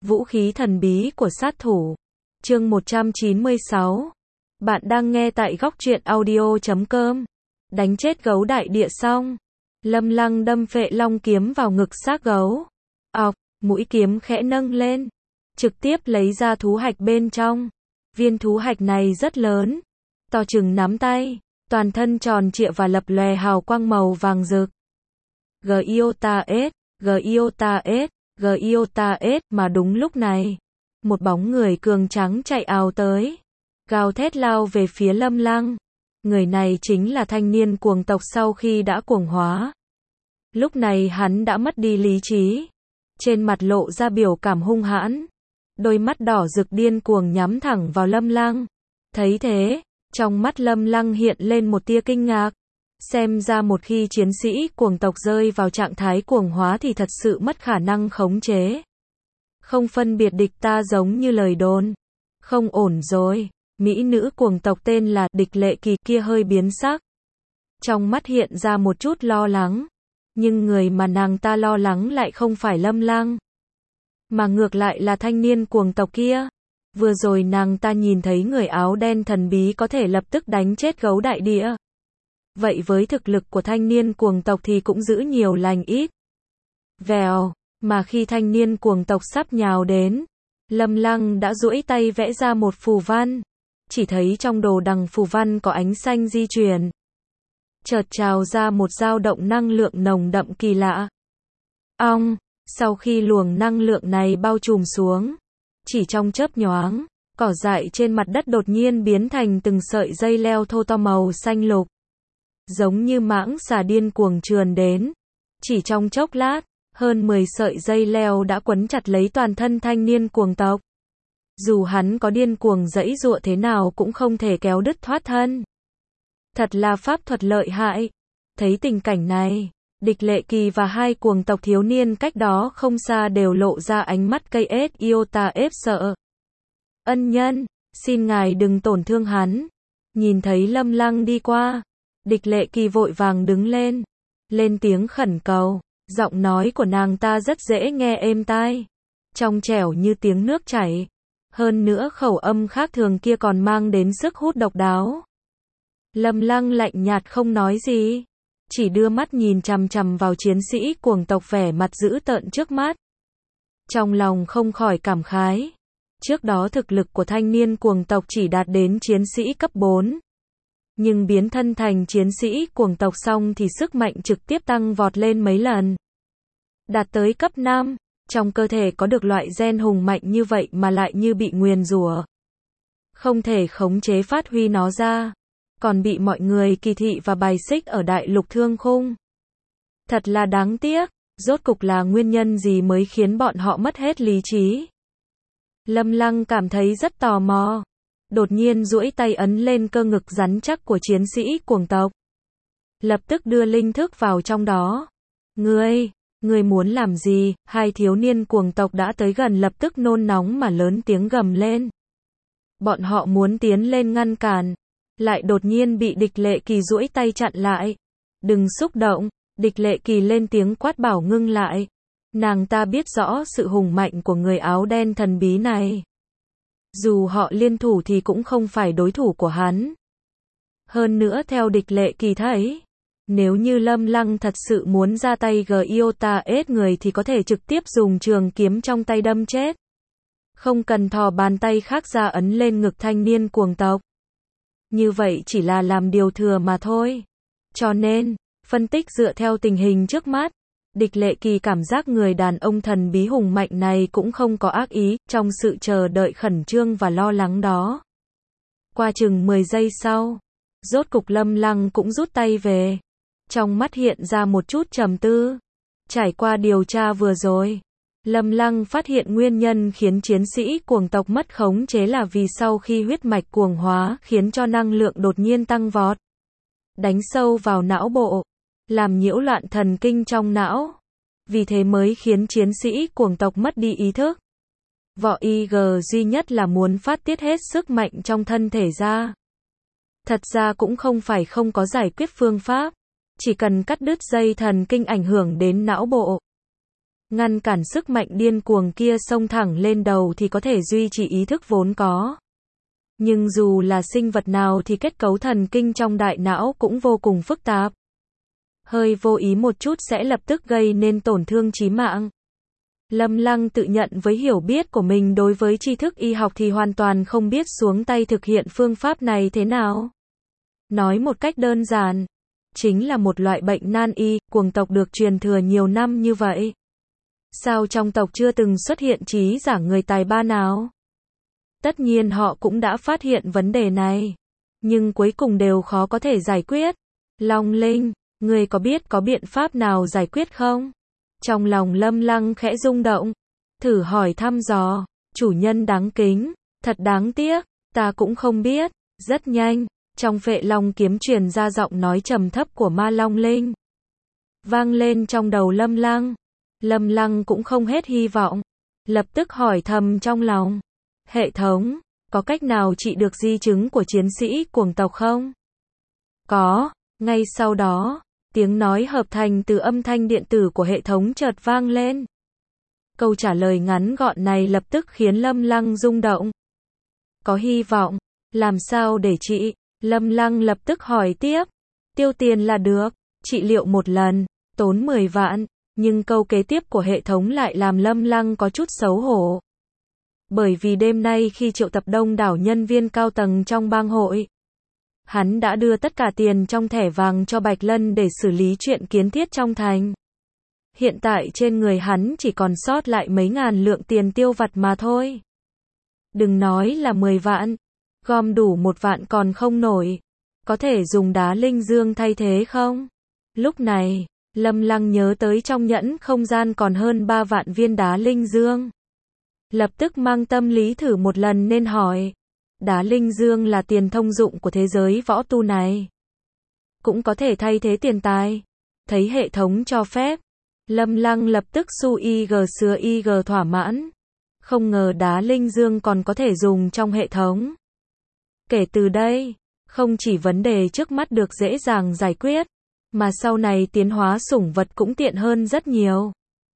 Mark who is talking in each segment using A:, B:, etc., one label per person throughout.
A: Vũ khí thần bí của sát thủ. Chương 196. Bạn đang nghe tại góc truyện audio.com. Đánh chết gấu đại địa xong, Lâm Lăng đâm phệ long kiếm vào ngực xác gấu. Mũi kiếm khẽ nâng lên, trực tiếp lấy ra thú hạch bên trong. Viên thú hạch này rất lớn, to chừng nắm tay, toàn thân tròn trịa và lập lòe hào quang màu vàng rực. Giota S, mà đúng lúc này, một bóng người cường tráng chạy ào tới, gào thét lao về phía Lâm Lăng. Người này chính là thanh niên cuồng tộc sau khi đã cuồng hóa. Lúc này hắn đã mất đi lý trí, trên mặt lộ ra biểu cảm hung hãn, đôi mắt đỏ rực điên cuồng nhắm thẳng vào Lâm Lăng. Thấy thế, trong mắt Lâm Lăng hiện lên một tia kinh ngạc. Xem ra một khi chiến sĩ cuồng tộc rơi vào trạng thái cuồng hóa thì thật sự mất khả năng khống chế. Không phân biệt địch ta giống như lời đồn. Không ổn rồi. Mỹ nữ cuồng tộc tên là Địch Lệ Kỳ kia hơi biến sắc. Trong mắt hiện ra một chút lo lắng. Nhưng người mà nàng ta lo lắng lại không phải Lâm Lăng, mà ngược lại là thanh niên cuồng tộc kia. Vừa rồi nàng ta nhìn thấy người áo đen thần bí có thể lập tức đánh chết gấu đại địa. Vậy với thực lực của thanh niên cuồng tộc thì cũng giữ nhiều lành ít. Vèo, mà khi thanh niên cuồng tộc sắp nhào đến, Lâm Lăng đã duỗi tay vẽ ra một phù văn. Chỉ thấy trong đồ đằng phù văn có ánh xanh di chuyển. Chợt trào ra một dao động năng lượng nồng đậm kỳ lạ. Sau khi luồng năng lượng này bao trùm xuống, chỉ trong chớp nhoáng, cỏ dại trên mặt đất đột nhiên biến thành từng sợi dây leo thô to màu xanh lục. Giống như mãng xà điên cuồng trườn đến. Chỉ trong chốc lát, hơn 10 sợi dây leo đã quấn chặt lấy toàn thân thanh niên cuồng tộc. Dù hắn có điên cuồng giãy giụa thế nào cũng không thể kéo đứt thoát thân. Thật là pháp thuật lợi hại. Thấy tình cảnh này, Địch Lệ Kỳ và hai cuồng tộc thiếu niên cách đó không xa đều lộ ra ánh mắt cây Iota ép sợ. Ân nhân, xin ngài đừng tổn thương hắn. Nhìn thấy Lâm Lăng đi qua, Địch Lệ Kỳ vội vàng đứng lên, lên tiếng khẩn cầu. Giọng nói của nàng ta rất dễ nghe êm tai, trong trẻo như tiếng nước chảy. Hơn nữa khẩu âm khác thường kia còn mang đến sức hút độc đáo. Lâm Lăng lạnh nhạt không nói gì, chỉ đưa mắt nhìn chằm chằm vào chiến sĩ cuồng tộc vẻ mặt dữ tợn trước mắt. Trong lòng không khỏi cảm khái. Trước đó thực lực của thanh niên cuồng tộc chỉ đạt đến chiến sĩ cấp 4. Nhưng biến thân thành chiến sĩ cuồng tộc xong thì sức mạnh trực tiếp tăng vọt lên mấy lần. Đạt tới cấp 5, trong cơ thể có được loại gen hùng mạnh như vậy mà lại như bị nguyền rủa. Không thể khống chế phát huy nó ra. Còn bị mọi người kỳ thị và bài xích ở đại lục thương khung. Thật là đáng tiếc, rốt cục là nguyên nhân gì mới khiến bọn họ mất hết lý trí. Lâm Lăng cảm thấy rất tò mò. Đột nhiên duỗi tay ấn lên cơ ngực rắn chắc của chiến sĩ cuồng tộc. Lập tức đưa linh thức vào trong đó. Ngươi muốn làm gì? Hai thiếu niên cuồng tộc đã tới gần lập tức nôn nóng mà lớn tiếng gầm lên. Bọn họ muốn tiến lên ngăn cản, lại đột nhiên bị Địch Lệ Kỳ duỗi tay chặn lại. Đừng xúc động, Địch Lệ Kỳ lên tiếng quát bảo ngưng lại. Nàng ta biết rõ sự hùng mạnh của người áo đen thần bí này. Dù họ liên thủ thì cũng không phải đối thủ của hắn. Hơn nữa theo Địch Lệ Kỳ thấy, nếu như Lâm Lăng thật sự muốn ra tay Giota S người thì có thể trực tiếp dùng trường kiếm trong tay đâm chết. Không cần thò bàn tay khác ra ấn lên ngực thanh niên cuồng tộc. Như vậy chỉ là làm điều thừa mà thôi. Cho nên, phân tích dựa theo tình hình trước mắt, Địch Lệ Kỳ cảm giác người đàn ông thần bí hùng mạnh này cũng không có ác ý. Trong sự chờ đợi khẩn trương và lo lắng đó, qua chừng 10 giây sau, rốt cục Lâm Lăng cũng rút tay về. Trong mắt hiện ra một chút trầm tư. Trải qua điều tra vừa rồi, Lâm Lăng phát hiện nguyên nhân khiến chiến sĩ cuồng tộc mất khống chế là vì sau khi huyết mạch cuồng hóa khiến cho năng lượng đột nhiên tăng vọt, đánh sâu vào não bộ, làm nhiễu loạn thần kinh trong não. Vì thế mới khiến chiến sĩ cuồng tộc mất đi ý thức. Võ IG duy nhất là muốn phát tiết hết sức mạnh trong thân thể ra. Thật ra cũng không phải không có giải quyết phương pháp, chỉ cần cắt đứt dây thần kinh ảnh hưởng đến não bộ. ngăn cản sức mạnh điên cuồng kia xông thẳng lên đầu thì có thể duy trì ý thức vốn có. Nhưng dù là sinh vật nào thì kết cấu thần kinh trong đại não cũng vô cùng phức tạp. Hơi vô ý một chút sẽ lập tức gây nên tổn thương chí mạng. Lâm Lăng tự nhận với hiểu biết của mình đối với tri thức y học thì hoàn toàn không biết xuống tay thực hiện phương pháp này thế nào. Nói một cách đơn giản, chính là một loại bệnh nan y, cuồng tộc được truyền thừa nhiều năm như vậy. Sao trong tộc chưa từng xuất hiện trí giả người tài ba nào? Tất nhiên họ cũng đã phát hiện vấn đề này, nhưng cuối cùng đều khó có thể giải quyết. Long Linh, người có biết có biện pháp nào giải quyết không? Trong lòng Lâm Lăng khẽ rung động, thử hỏi thăm dò, chủ nhân đáng kính, thật đáng tiếc, ta cũng không biết. Rất nhanh, trong Phệ Long kiếm truyền ra giọng nói trầm thấp của Ma Long Linh. Vang lên trong đầu Lâm Lăng. Lâm Lăng cũng không hết hy vọng, lập tức hỏi thầm trong lòng. Hệ thống, có cách nào trị được di chứng của chiến sĩ cuồng tộc không? Có, ngay sau đó, tiếng nói hợp thành từ âm thanh điện tử của hệ thống chợt vang lên. Câu trả lời ngắn gọn này lập tức khiến Lâm Lăng rung động. Có hy vọng, làm sao để trị? Lâm Lăng lập tức hỏi tiếp. Tiêu tiền là được, trị liệu một lần, tốn 10 vạn, nhưng câu kế tiếp của hệ thống lại làm Lâm Lăng có chút xấu hổ. Bởi vì đêm nay khi triệu tập đông đảo nhân viên cao tầng trong bang hội, hắn đã đưa tất cả tiền trong thẻ vàng cho Bạch Lân để xử lý chuyện kiến thiết trong thành. Hiện tại trên người hắn chỉ còn sót lại mấy ngàn lượng tiền tiêu vặt mà thôi. Đừng nói là 10 vạn, gom đủ 1 vạn còn không nổi. Có thể dùng đá linh dương thay thế không? Lúc này, Lâm Lăng nhớ tới trong nhẫn không gian còn hơn 3 vạn viên đá linh dương. Lập tức mang tâm lý thử một lần nên hỏi. Đá linh dương là tiền thông dụng của thế giới võ tu này. Cũng có thể thay thế tiền tài. Thấy hệ thống cho phép, Lâm Lăng lập tức su ig sứa ig thỏa mãn. Không ngờ đá linh dương còn có thể dùng trong hệ thống. Kể từ đây, không chỉ vấn đề trước mắt được dễ dàng giải quyết, mà sau này tiến hóa sủng vật cũng tiện hơn rất nhiều.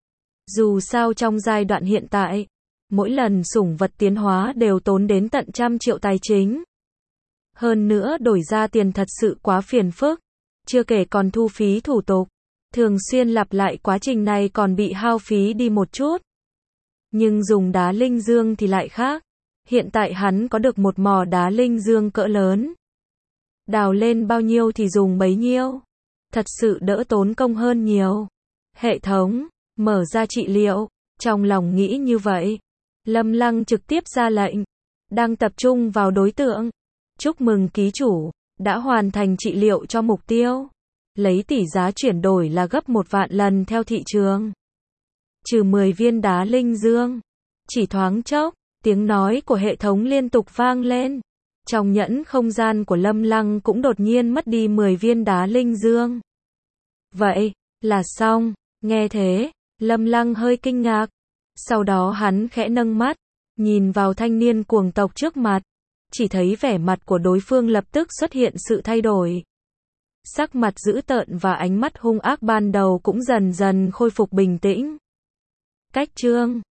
A: Dù sao trong giai đoạn hiện tại, mỗi lần sủng vật tiến hóa đều tốn đến tận 100 triệu tài chính. Hơn nữa đổi ra tiền thật sự quá phiền phức, chưa kể còn thu phí thủ tục. Thường xuyên lặp lại quá trình này còn bị hao phí đi một chút. Nhưng dùng đá linh dương thì lại khác. Hiện tại hắn có được một mỏ đá linh dương cỡ lớn. Đào lên bao nhiêu thì dùng bấy nhiêu. Thật sự đỡ tốn công hơn nhiều. Hệ thống, mở ra trị liệu. Trong lòng nghĩ như vậy, Lâm Lăng trực tiếp ra lệnh. Đang tập trung vào đối tượng. Chúc mừng ký chủ, đã hoàn thành trị liệu cho mục tiêu. Lấy tỷ giá chuyển đổi là gấp 1 vạn lần theo thị trường. Trừ 10 viên đá linh dương. Chỉ thoáng chốc, tiếng nói của hệ thống liên tục vang lên. Trong nhẫn không gian của Lâm Lăng cũng đột nhiên mất đi 10 viên đá linh dương. Vậy, là xong. Nghe thế, Lâm Lăng hơi kinh ngạc. Sau đó hắn khẽ nâng mắt, nhìn vào thanh niên cuồng tộc trước mặt. Chỉ thấy vẻ mặt của đối phương lập tức xuất hiện sự thay đổi. Sắc mặt dữ tợn và ánh mắt hung ác ban đầu cũng dần dần khôi phục bình tĩnh. Cách chương